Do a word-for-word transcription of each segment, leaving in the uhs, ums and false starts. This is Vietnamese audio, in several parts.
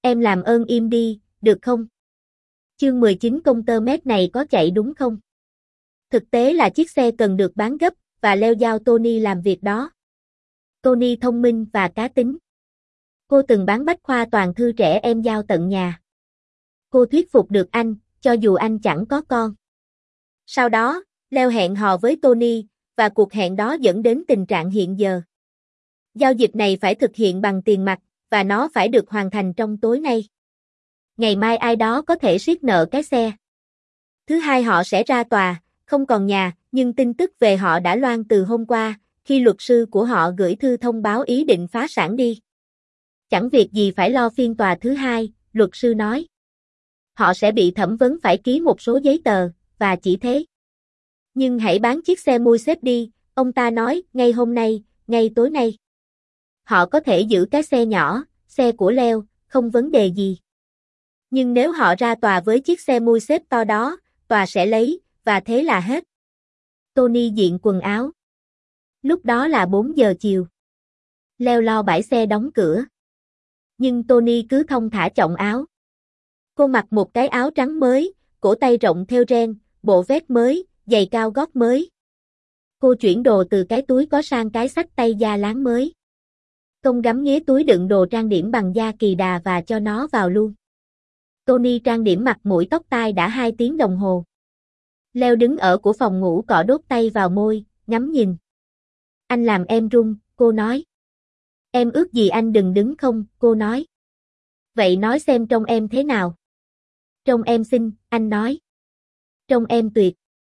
Em làm ơn im đi, được không? Chương mười chín công tơ mét này có chạy đúng không? Thực tế là chiếc xe cần được bán gấp, và Leo giao Tony làm việc đó. Tony thông minh và cá tính. Cô từng bán bách khoa toàn thư trẻ em giao tận nhà. Cô thuyết phục được anh, cho dù anh chẳng có con. Sau đó, Leo hẹn hò với Tony, và cuộc hẹn đó dẫn đến tình trạng hiện giờ. Giao dịch này phải thực hiện bằng tiền mặt, và nó phải được hoàn thành trong tối nay. Ngày mai ai đó có thể siết nợ cái xe. Thứ hai họ sẽ ra tòa, không còn nhà, nhưng tin tức về họ đã loan từ hôm qua, khi luật sư của họ gửi thư thông báo ý định phá sản đi. Chẳng việc gì phải lo phiên tòa thứ hai, luật sư nói. Họ sẽ bị thẩm vấn phải ký một số giấy tờ, và chỉ thế. Nhưng hãy bán chiếc xe mui xếp đi, ông ta nói, ngay hôm nay, ngay tối nay. Họ có thể giữ cái xe nhỏ, xe của Leo, không vấn đề gì. Nhưng nếu họ ra tòa với chiếc xe mui xếp to đó, tòa sẽ lấy, và thế là hết. Tony diện quần áo. Lúc đó là bốn giờ chiều. Leo lo bãi xe đóng cửa. Nhưng Tony cứ thong thả chọn áo. Cô mặc một cái áo trắng mới, cổ tay rộng theo ren, bộ vest mới, giày cao gót mới. Cô chuyển đồ từ cái túi có sang cái xách tay da láng mới. Công gắm nghía túi đựng đồ trang điểm bằng da kỳ đà và cho nó vào luôn. Tony trang điểm mặt mũi tóc tai đã hai tiếng đồng hồ. Leo đứng ở của phòng ngủ cọ đốt tay vào môi, ngắm nhìn. Anh làm em run, cô nói. Em ước gì anh đừng đứng không, cô nói. Vậy nói xem trông em thế nào? Trông em xinh, anh nói. Trông em tuyệt.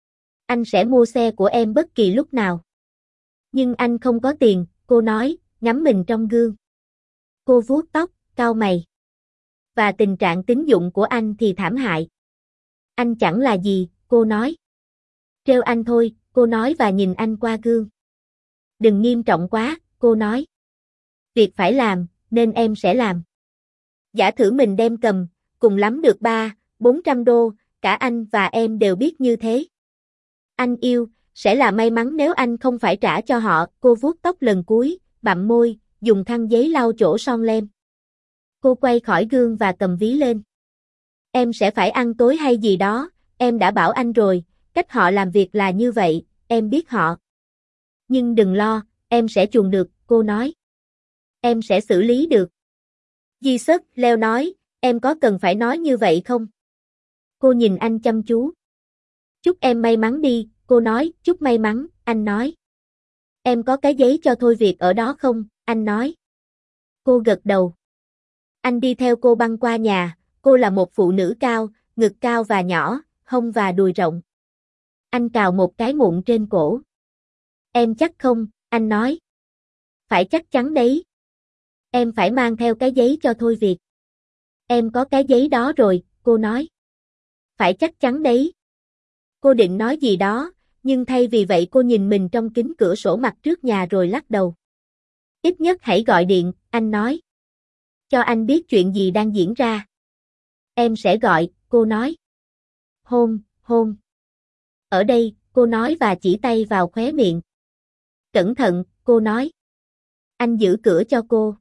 Anh sẽ mua xe của em bất kỳ lúc nào. Nhưng anh không có tiền, cô nói, ngắm mình trong gương. Cô vuốt tóc, cau mày. Và tình trạng tín dụng của anh thì thảm hại. Anh chẳng là gì, cô nói. Trêu anh thôi, cô nói và nhìn anh qua gương. Đừng nghiêm trọng quá, cô nói. Việc phải làm, nên em sẽ làm. Giả thử mình đem cầm, cùng lắm được ba, bốn trăm đô, cả anh và em đều biết như thế. Anh yêu, sẽ là may mắn nếu anh không phải trả cho họ, cô vuốt tóc lần cuối, bặm môi, dùng khăn giấy lau chỗ son lem. Cô quay khỏi gương và cầm ví lên. Em sẽ phải ăn tối hay gì đó, em đã bảo anh rồi, cách họ làm việc là như vậy, em biết họ. Nhưng đừng lo, em sẽ chuồn được, cô nói. Em sẽ xử lý được. Jesus, Leo nói, em có cần phải nói như vậy không? Cô nhìn anh chăm chú. Chúc em may mắn đi, cô nói, chúc may mắn, anh nói. Em có cái giấy cho thôi việc ở đó không, anh nói. Cô gật đầu. Anh đi theo cô băng qua nhà, cô là một phụ nữ cao, ngực cao và nhỏ, hông và đùi rộng. Anh cào một cái mụn trên cổ. Em chắc không, anh nói. Phải chắc chắn đấy. Em phải mang theo cái giấy cho thôi việc. Em có cái giấy đó rồi, cô nói. Phải chắc chắn đấy. Cô định nói gì đó, nhưng thay vì vậy cô nhìn mình trong kính cửa sổ mặt trước nhà rồi lắc đầu. Ít nhất hãy gọi điện, anh nói. Cho anh biết chuyện gì đang diễn ra. Em sẽ gọi, cô nói. Hôn, hôn. Ở đây, cô nói và chỉ tay vào khóe miệng. Cẩn thận, cô nói. Anh giữ cửa cho cô.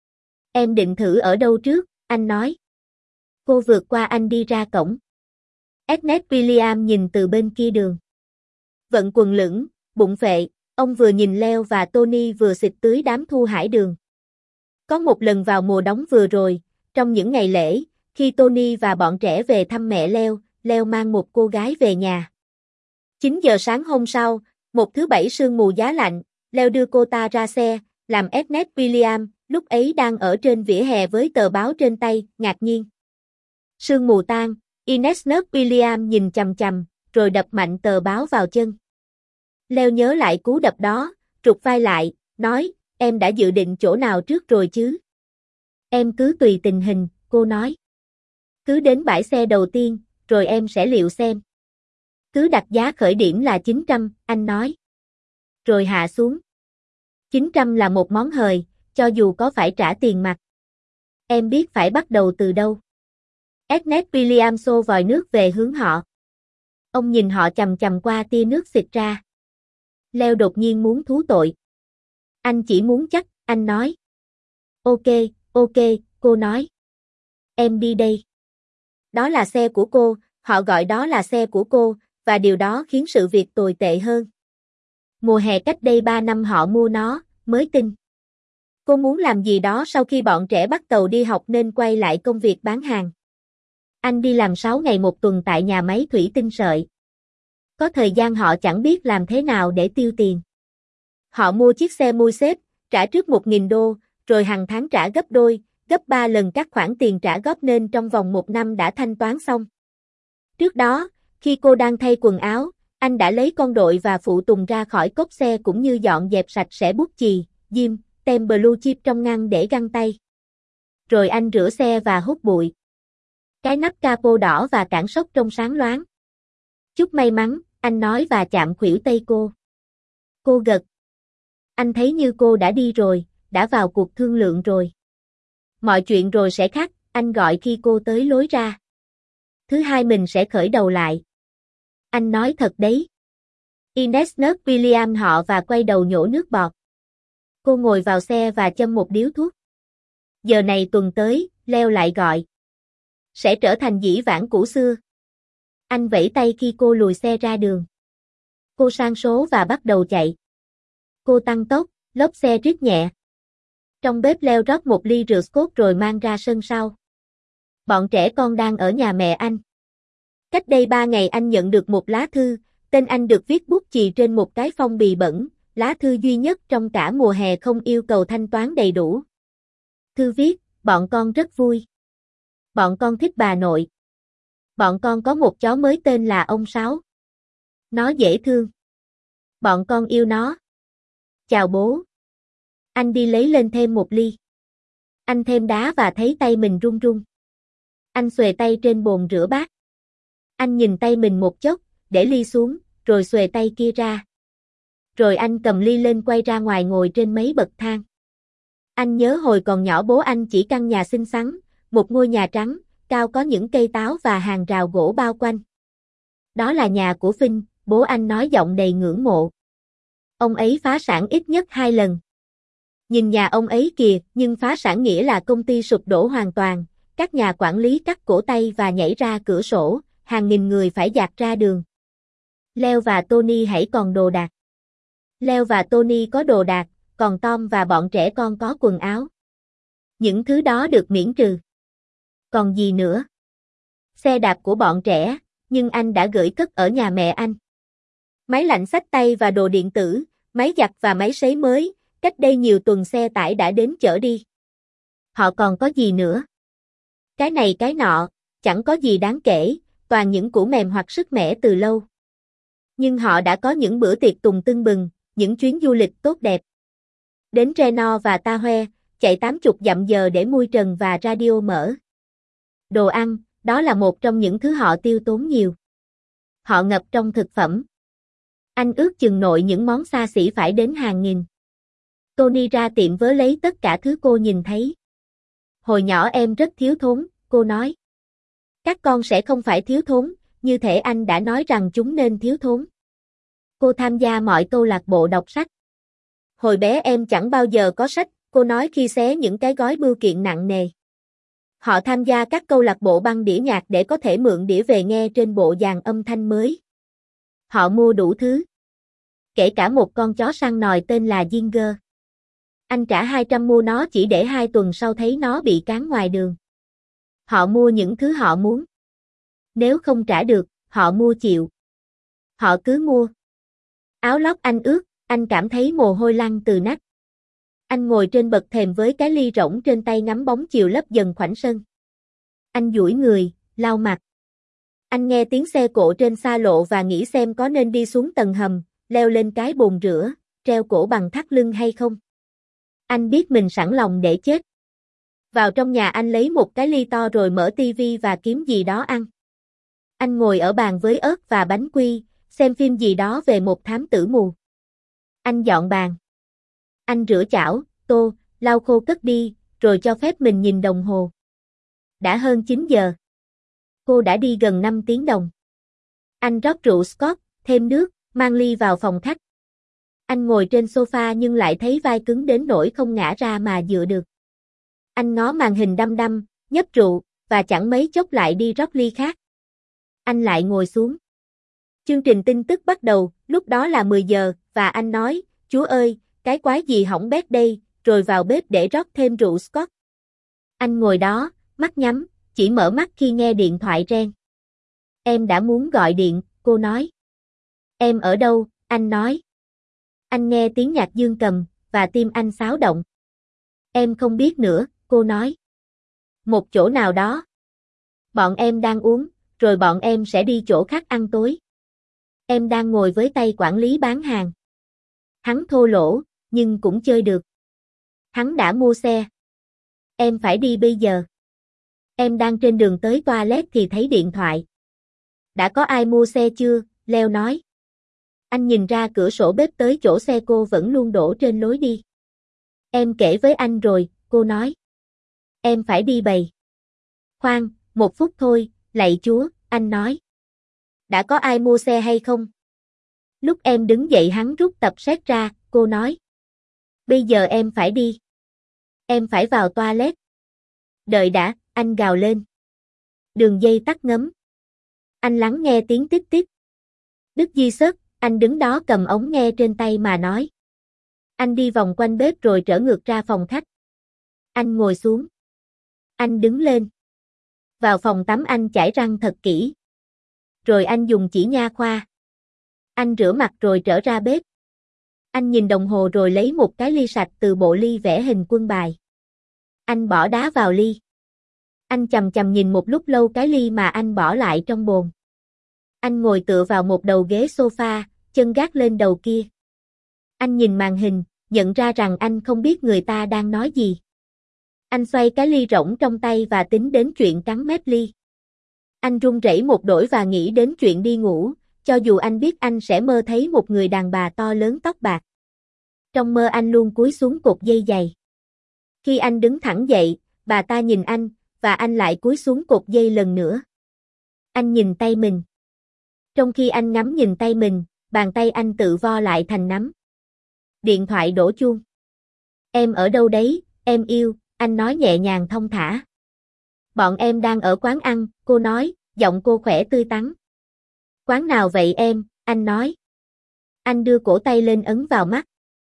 Em định thử ở đâu trước, anh nói. Cô vượt qua anh đi ra cổng. Ernest William nhìn từ bên kia đường. Vận quần lửng, bụng phệ, ông vừa nhìn Leo và Tony vừa xịt tưới đám thu hải đường. Có một lần vào mùa đóng vừa rồi, trong những ngày lễ, khi Tony và bọn trẻ về thăm mẹ Leo, Leo mang một cô gái về nhà. chín giờ sáng hôm sau, một thứ bảy sương mù giá lạnh, Leo đưa cô ta ra xe, làm Ernest William, lúc ấy đang ở trên vỉa hè với tờ báo trên tay, ngạc nhiên. Sương mù tan, Ernest William nhìn chằm chằm, rồi đập mạnh tờ báo vào chân. Leo nhớ lại cú đập đó, trụt vai lại, nói, em đã dự định chỗ nào trước rồi chứ? Em cứ tùy tình hình, cô nói. Cứ đến bãi xe đầu tiên, rồi em sẽ liệu xem. Cứ đặt giá khởi điểm là chín trăm, anh nói. Rồi hạ xuống. chín trăm là một món hời, cho dù có phải trả tiền mặt. Em biết phải bắt đầu từ đâu. Ernest William xô vòi nước về hướng họ. Ông nhìn họ chằm chằm qua tia nước xịt ra. Leo đột nhiên muốn thú tội. Anh chỉ muốn chắc, anh nói. Ok, ok, cô nói. Em đi đây. Đó là xe của cô, họ gọi đó là xe của cô, và điều đó khiến sự việc tồi tệ hơn. Mùa hè cách đây ba năm họ mua nó, mới tin. Cô muốn làm gì đó sau khi bọn trẻ bắt đầu đi học nên quay lại công việc bán hàng. Anh đi làm sáu ngày một tuần tại nhà máy thủy tinh sợi. Có thời gian họ chẳng biết làm thế nào để tiêu tiền. Họ mua chiếc xe Mercedes, trả trước một nghìn đô, rồi hàng tháng trả gấp đôi, gấp ba lần các khoản tiền trả góp nên trong vòng một năm đã thanh toán xong. Trước đó, khi cô đang thay quần áo, anh đã lấy con đội và phụ tùng ra khỏi cốp xe cũng như dọn dẹp sạch sẽ bút chì, diêm, tem blue chip trong ngăn để găng tay. Rồi anh rửa xe và hút bụi. Cái nắp capo đỏ và cản sốc trông sáng loáng. Chúc may mắn, anh nói và chạm khuỷu tay cô. Cô gật. Anh thấy như cô đã đi rồi, đã vào cuộc thương lượng rồi. Mọi chuyện rồi sẽ khác, anh gọi khi cô tới lối ra. Thứ hai mình sẽ khởi đầu lại. Anh nói thật đấy. Ines nớt William họ và quay đầu nhổ nước bọt. Cô ngồi vào xe và châm một điếu thuốc. Giờ này tuần tới, Leo lại gọi. Sẽ trở thành dĩ vãng cũ xưa. Anh vẫy tay khi cô lùi xe ra đường. Cô sang số và bắt đầu chạy. Cô tăng tốc, lốp xe rít nhẹ. Trong bếp Leo rót một ly rượu Scotch rồi mang ra sân sau. Bọn trẻ con đang ở nhà mẹ anh. Cách đây ba ngày anh nhận được một lá thư, tên anh được viết bút chì trên một cái phong bì bẩn, lá thư duy nhất trong cả mùa hè không yêu cầu thanh toán đầy đủ. Thư viết, bọn con rất vui. Bọn con thích bà nội. Bọn con có một chó mới tên là ông Sáu. Nó dễ thương. Bọn con yêu nó. Chào bố. Anh đi lấy lên thêm một ly. Anh thêm đá và thấy tay mình run run. Anh xuề tay trên bồn rửa bát. Anh nhìn tay mình một chốc, để ly xuống, rồi xuề tay kia ra. Rồi anh cầm ly lên quay ra ngoài ngồi trên mấy bậc thang. Anh nhớ hồi còn nhỏ bố anh chỉ căn nhà xinh xắn, một ngôi nhà trắng, cao có những cây táo và hàng rào gỗ bao quanh. Đó là nhà của Vinh, bố anh nói giọng đầy ngưỡng mộ. Ông ấy phá sản ít nhất hai lần. Nhìn nhà ông ấy kìa, nhưng phá sản nghĩa là công ty sụp đổ hoàn toàn, các nhà quản lý cắt cổ tay và nhảy ra cửa sổ, hàng nghìn người phải dạt ra đường. Leo và Tony hãy còn đồ đạc. Leo và Tony có đồ đạc, còn Tom và bọn trẻ con có quần áo. Những thứ đó được miễn trừ. Còn gì nữa? Xe đạp của bọn trẻ, nhưng anh đã gửi cất ở nhà mẹ anh. Máy lạnh xách tay và đồ điện tử, máy giặt và máy sấy mới, cách đây nhiều tuần xe tải đã đến chở đi. Họ còn có gì nữa? Cái này cái nọ, chẳng có gì đáng kể, toàn những củ mềm hoặc sức mẻ từ lâu. Nhưng họ đã có những bữa tiệc tùng tưng bừng, những chuyến du lịch tốt đẹp. Đến Reno và Tahoe, chạy tám mươi dặm giờ để mui trần và radio mở. Đồ ăn, đó là một trong những thứ họ tiêu tốn nhiều. Họ ngập trong thực phẩm. Anh ước chừng nội những món xa xỉ phải đến hàng nghìn. Tony ra tiệm vớ lấy tất cả thứ cô nhìn thấy. Hồi nhỏ em rất thiếu thốn, cô nói. Các con sẽ không phải thiếu thốn, như thể anh đã nói rằng chúng nên thiếu thốn. Cô tham gia mọi câu lạc bộ đọc sách. Hồi bé em chẳng bao giờ có sách, cô nói khi xé những cái gói bưu kiện nặng nề. Họ tham gia các câu lạc bộ băng đĩa nhạc để có thể mượn đĩa về nghe trên bộ dàn âm thanh mới. Họ mua đủ thứ. Kể cả một con chó săn nòi tên là Ginger. Anh trả hai trăm mua nó chỉ để hai tuần sau thấy nó bị cán ngoài đường. Họ mua những thứ họ muốn. Nếu không trả được, họ mua chịu. Họ cứ mua. Áo lót anh ướt, anh cảm thấy mồ hôi lăn từ nách. Anh ngồi trên bậc thềm với cái ly rỗng trên tay ngắm bóng chiều lấp dần khoảnh sân. Anh duỗi người, lau mặt. Anh nghe tiếng xe cộ trên xa lộ và nghĩ xem có nên đi xuống tầng hầm, leo lên cái bồn rửa, treo cổ bằng thắt lưng hay không. Anh biết mình sẵn lòng để chết. Vào trong nhà anh lấy một cái ly to rồi mở tivi và kiếm gì đó ăn. Anh ngồi ở bàn với ớt và bánh quy, xem phim gì đó về một thám tử mù. Anh dọn bàn. Anh rửa chảo, tô, lau khô cất đi, rồi cho phép mình nhìn đồng hồ. Đã hơn chín giờ. Cô đã đi gần năm tiếng đồng. Anh rót rượu Scotch, thêm nước, mang ly vào phòng khách. Anh ngồi trên sofa nhưng lại thấy vai cứng đến nỗi không ngã ra mà dựa được. Anh ngó màn hình đăm đăm, nhấp rượu, và chẳng mấy chốc lại đi rót ly khác. Anh lại ngồi xuống. Chương trình tin tức bắt đầu, lúc đó là mười giờ, và anh nói, chúa ơi, cái quái gì hỏng bét đây, rồi vào bếp để rót thêm rượu Scotch. Anh ngồi đó, mắt nhắm, chỉ mở mắt khi nghe điện thoại reng. Em đã muốn gọi điện, cô nói. Em ở đâu, anh nói. Anh nghe tiếng nhạc dương cầm, và tim anh xáo động. Em không biết nữa, cô nói. Một chỗ nào đó. Bọn em đang uống, rồi bọn em sẽ đi chỗ khác ăn tối. Em đang ngồi với tay quản lý bán hàng. Hắn thô lỗ, nhưng cũng chơi được. Hắn đã mua xe. Em phải đi bây giờ. Em đang trên đường tới toilet thì thấy điện thoại. Đã có ai mua xe chưa? Leo nói. Anh nhìn ra cửa sổ bếp tới chỗ xe cô vẫn luôn đổ trên lối đi. Em kể với anh rồi, cô nói. Em phải đi bày. Khoan, một phút thôi, lạy chúa, anh nói. Đã có ai mua xe hay không? Lúc em đứng dậy hắn rút tập xét ra, cô nói. Bây giờ em phải đi. Em phải vào toilet. Đợi đã, anh gào lên. Đường dây tắt ngấm. Anh lắng nghe tiếng tít tít. Đức Di Sớt, anh đứng đó cầm ống nghe trên tay mà nói. Anh đi vòng quanh bếp rồi trở ngược ra phòng khách. Anh ngồi xuống. Anh đứng lên. Vào phòng tắm anh chải răng thật kỹ. Rồi anh dùng chỉ nha khoa. Anh rửa mặt rồi trở ra bếp. Anh nhìn đồng hồ rồi lấy một cái ly sạch từ bộ ly vẽ hình quân bài. Anh bỏ đá vào ly. Anh chầm chầm nhìn một lúc lâu cái ly mà anh bỏ lại trong bồn. Anh ngồi tựa vào một đầu ghế sofa, chân gác lên đầu kia. Anh nhìn màn hình, nhận ra rằng anh không biết người ta đang nói gì. Anh xoay cái ly rỗng trong tay và tính đến chuyện cắn mép ly. Anh run rẩy một đổi và nghĩ đến chuyện đi ngủ, cho dù anh biết anh sẽ mơ thấy một người đàn bà to lớn tóc bạc. Trong mơ anh luôn cúi xuống cột dây giày. Khi anh đứng thẳng dậy, bà ta nhìn anh, và anh lại cúi xuống cột dây lần nữa. Anh nhìn tay mình. Trong khi anh ngắm nhìn tay mình, bàn tay anh tự vo lại thành nắm. Điện thoại đổ chuông. Em ở đâu đấy, em yêu, anh nói nhẹ nhàng thong thả. Bọn em đang ở quán ăn, cô nói, giọng cô khỏe tươi tắn. Quán nào vậy em, anh nói. Anh đưa cổ tay lên ấn vào mắt.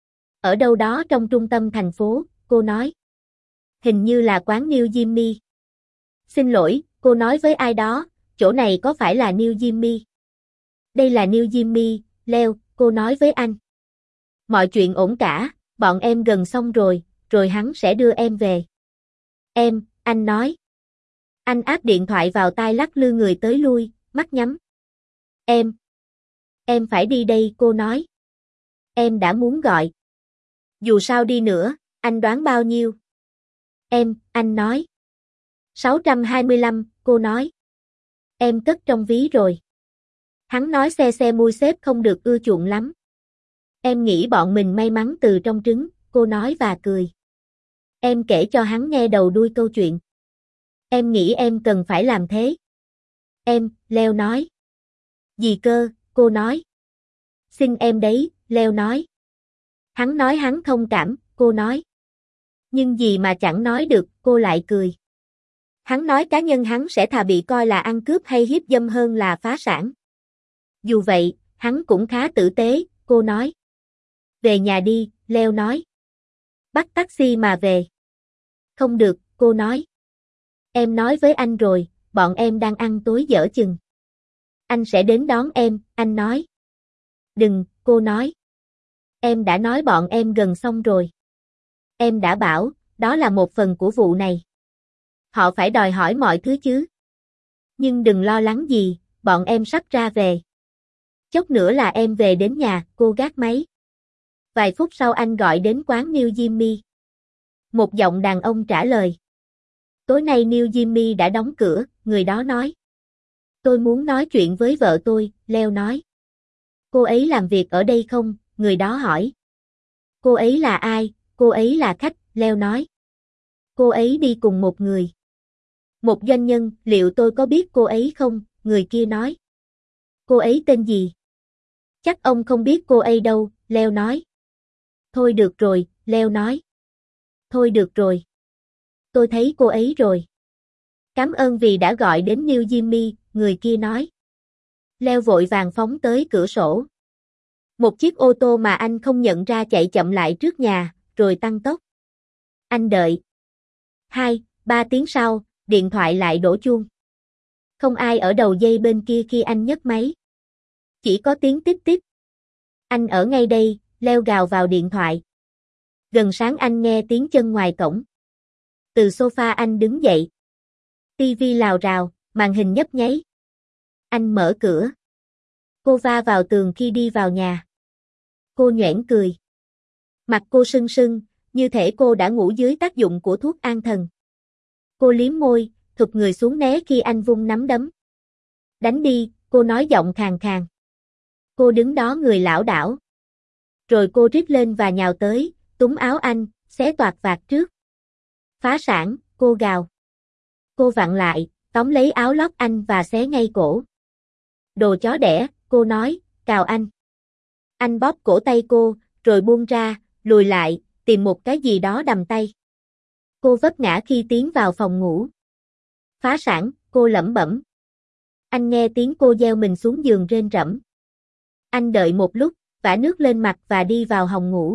Ở đâu đó trong trung tâm thành phố, cô nói. Hình như là quán New Jimmy. Xin lỗi, cô nói với ai đó, chỗ này có phải là New Jimmy? Đây là New Jimmy, Leo, cô nói với anh. Mọi chuyện ổn cả, bọn em gần xong rồi, rồi hắn sẽ đưa em về. Em, anh nói. Anh áp điện thoại vào tai lắc lư người tới lui, mắt nhắm. Em. Em phải đi đây, cô nói. Em đã muốn gọi. Dù sao đi nữa, anh đoán bao nhiêu? Em, anh nói. sáu trăm hai mươi lăm, cô nói. Em cất trong ví rồi. Hắn nói xe xe mui xếp không được ưa chuộng lắm. Em nghĩ bọn mình may mắn từ trong trứng, cô nói và cười. Em kể cho hắn nghe đầu đuôi câu chuyện. Em nghĩ em cần phải làm thế. Em, Leo nói. Gì cơ, cô nói. Xin em đấy, Leo nói. Hắn nói hắn thông cảm, cô nói. Nhưng gì mà chẳng nói được, cô lại cười. Hắn nói cá nhân hắn sẽ thà bị coi là ăn cướp hay hiếp dâm hơn là phá sản. Dù vậy, hắn cũng khá tử tế, cô nói. Về nhà đi, Leo nói. Bắt taxi mà về. Không được, cô nói. Em nói với anh rồi, bọn em đang ăn tối dở chừng. Anh sẽ đến đón em, anh nói. Đừng, cô nói. Em đã nói bọn em gần xong rồi. Em đã bảo, đó là một phần của vụ này. Họ phải đòi hỏi mọi thứ chứ. Nhưng đừng lo lắng gì, bọn em sắp ra về. Chốc nữa là em về đến nhà, cô gác máy. Vài phút sau anh gọi đến quán New Jimmy. Một giọng đàn ông trả lời. Tối nay New Jimmy đã đóng cửa, người đó nói. Tôi muốn nói chuyện với vợ tôi, Leo nói. Cô ấy làm việc ở đây không? Người đó hỏi. Cô ấy là ai? Cô ấy là khách, Leo nói. Cô ấy đi cùng một người. Một doanh nhân, liệu tôi có biết cô ấy không? Người kia nói. Cô ấy tên gì? Chắc ông không biết cô ấy đâu, Leo nói. Thôi được rồi, Leo nói. Thôi được rồi. Tôi thấy cô ấy rồi. Cảm ơn vì đã gọi đến New Jimmy, người kia nói. Leo vội vàng phóng tới cửa sổ. Một chiếc ô tô mà anh không nhận ra chạy chậm lại trước nhà, rồi tăng tốc. Anh đợi. Hai, ba tiếng sau, điện thoại lại đổ chuông. Không ai ở đầu dây bên kia khi anh nhấc máy. Chỉ có tiếng tít tít. Anh ở ngay đây, Leo gào vào điện thoại. Gần sáng anh nghe tiếng chân ngoài cổng. Từ sofa anh đứng dậy. Tivi lào rào, màn hình nhấp nháy. Anh mở cửa. Cô va vào tường khi đi vào nhà. Cô nhoẻn cười. Mặt cô sưng sưng, như thể cô đã ngủ dưới tác dụng của thuốc an thần. Cô liếm môi, thụt người xuống né khi anh vung nắm đấm. Đánh đi, cô nói giọng khàn khàn. Cô đứng đó người lảo đảo. Rồi cô rít lên và nhào tới, túm áo anh, xé toạc vạt trước. Phá sản, cô gào. Cô vặn lại, tóm lấy áo lót anh và xé ngay cổ. Đồ chó đẻ, cô nói, cào anh. Anh bóp cổ tay cô, rồi buông ra, lùi lại, tìm một cái gì đó đầm tay. Cô vấp ngã khi tiến vào phòng ngủ. Phá sản, cô lẩm bẩm. Anh nghe tiếng cô gieo mình xuống giường rên rẫm. Anh đợi một lúc, vả nước lên mặt và đi vào hòng ngủ.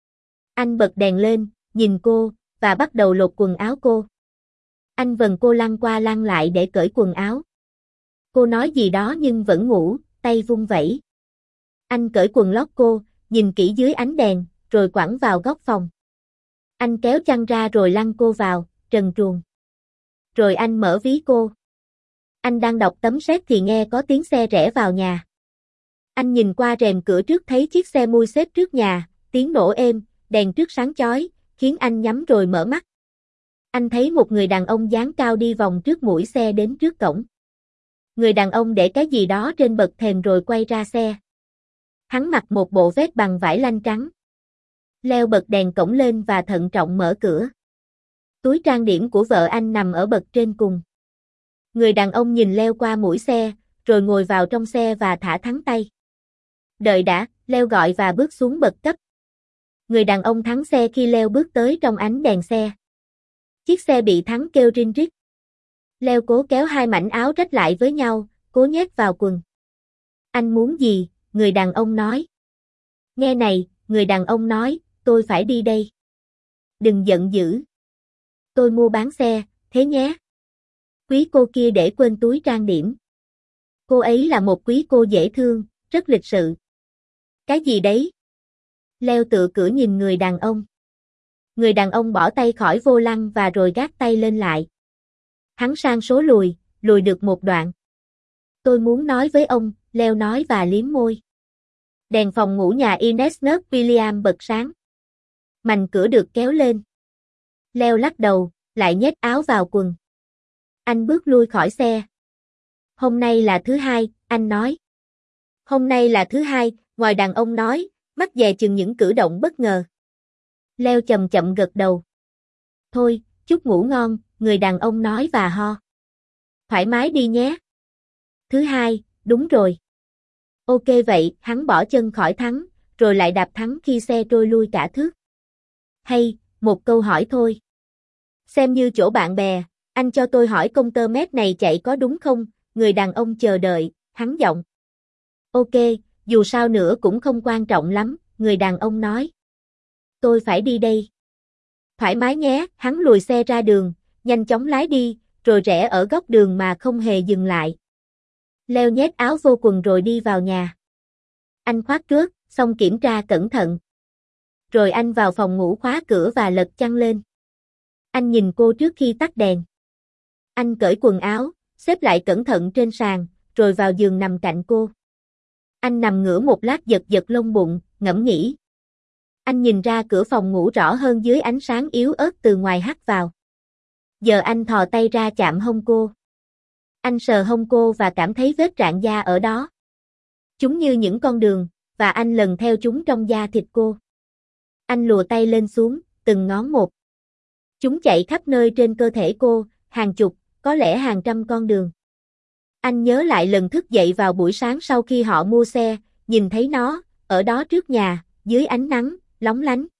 Anh bật đèn lên, nhìn cô, và bắt đầu lột quần áo cô. Anh vần cô lăn qua lăn lại để cởi quần áo. Cô nói gì đó nhưng vẫn ngủ, tay vung vẩy. Anh cởi quần lót cô, nhìn kỹ dưới ánh đèn, rồi quẳng vào góc phòng. Anh kéo chăn ra rồi lăn cô vào, trần truồng. Rồi anh mở ví cô. Anh đang đọc tấm séc thì nghe có tiếng xe rẽ vào nhà. Anh nhìn qua rèm cửa trước thấy chiếc xe mui xếp trước nhà, tiếng nổ êm, đèn trước sáng chói, khiến anh nhắm rồi mở mắt. Anh thấy một người đàn ông dáng cao đi vòng trước mũi xe đến trước cổng. Người đàn ông để cái gì đó trên bậc thềm rồi quay ra xe. Hắn mặc một bộ vest bằng vải lanh trắng. Leo bật đèn cổng lên và thận trọng mở cửa. Túi trang điểm của vợ anh nằm ở bậc trên cùng. Người đàn ông nhìn Leo qua mũi xe, rồi ngồi vào trong xe và thả thắng tay. Đợi đã, Leo gọi và bước xuống bậc cấp. Người đàn ông thắng xe khi Leo bước tới trong ánh đèn xe. Chiếc xe bị thắng kêu rin rít. Leo cố kéo hai mảnh áo rách lại với nhau, cố nhét vào quần. Anh muốn gì? Người đàn ông nói. Nghe này, người đàn ông nói, tôi phải đi đây. Đừng giận dữ. Tôi mua bán xe, thế nhé. Quý cô kia để quên túi trang điểm. Cô ấy là một quý cô dễ thương, rất lịch sự. Cái gì đấy? Leo tự cửa nhìn người đàn ông. Người đàn ông bỏ tay khỏi vô lăng và rồi gác tay lên lại. Hắn sang số lùi, lùi được một đoạn. Tôi muốn nói với ông, Leo nói và liếm môi. Đèn phòng ngủ nhà Ines Nut William bật sáng. Mành cửa được kéo lên. Leo lắc đầu, lại nhét áo vào quần. Anh bước lui khỏi xe. Hôm nay là thứ hai, anh nói. Hôm nay là thứ hai, ngoài đàn ông nói, mắt dè chừng những cử động bất ngờ. Leo chậm chậm gật đầu. Thôi, chúc ngủ ngon, người đàn ông nói và ho. Thoải mái đi nhé. Thứ hai, đúng rồi. Ok vậy, hắn bỏ chân khỏi thắng, rồi lại đạp thắng khi xe trôi lui cả thước. Hay, một câu hỏi thôi. Xem như chỗ bạn bè, anh cho tôi hỏi công tơ mét này chạy có đúng không? Người đàn ông chờ đợi, hắn giọng. Ok, dù sao nữa cũng không quan trọng lắm, người đàn ông nói. Tôi phải đi đây. Thoải mái nhé, hắn lùi xe ra đường, nhanh chóng lái đi, rồi rẽ ở góc đường mà không hề dừng lại. Leo nhét áo vô quần rồi đi vào nhà. Anh khoác trước, xong kiểm tra cẩn thận. Rồi anh vào phòng ngủ khóa cửa và lật chăn lên. Anh nhìn cô trước khi tắt đèn. Anh cởi quần áo, xếp lại cẩn thận trên sàn, rồi vào giường nằm cạnh cô. Anh nằm ngửa một lát giật giật lông bụng, ngẫm nghĩ. Anh nhìn ra cửa phòng ngủ rõ hơn dưới ánh sáng yếu ớt từ ngoài hắt vào. Giờ anh thò tay ra chạm hông cô. Anh sờ hông cô và cảm thấy vết rạn da ở đó. Chúng như những con đường, và anh lần theo chúng trong da thịt cô. Anh lùa tay lên xuống, từng ngón một. Chúng chạy khắp nơi trên cơ thể cô, hàng chục, có lẽ hàng trăm con đường. Anh nhớ lại lần thức dậy vào buổi sáng sau khi họ mua xe, nhìn thấy nó, ở đó trước nhà, dưới ánh nắng, lóng lánh.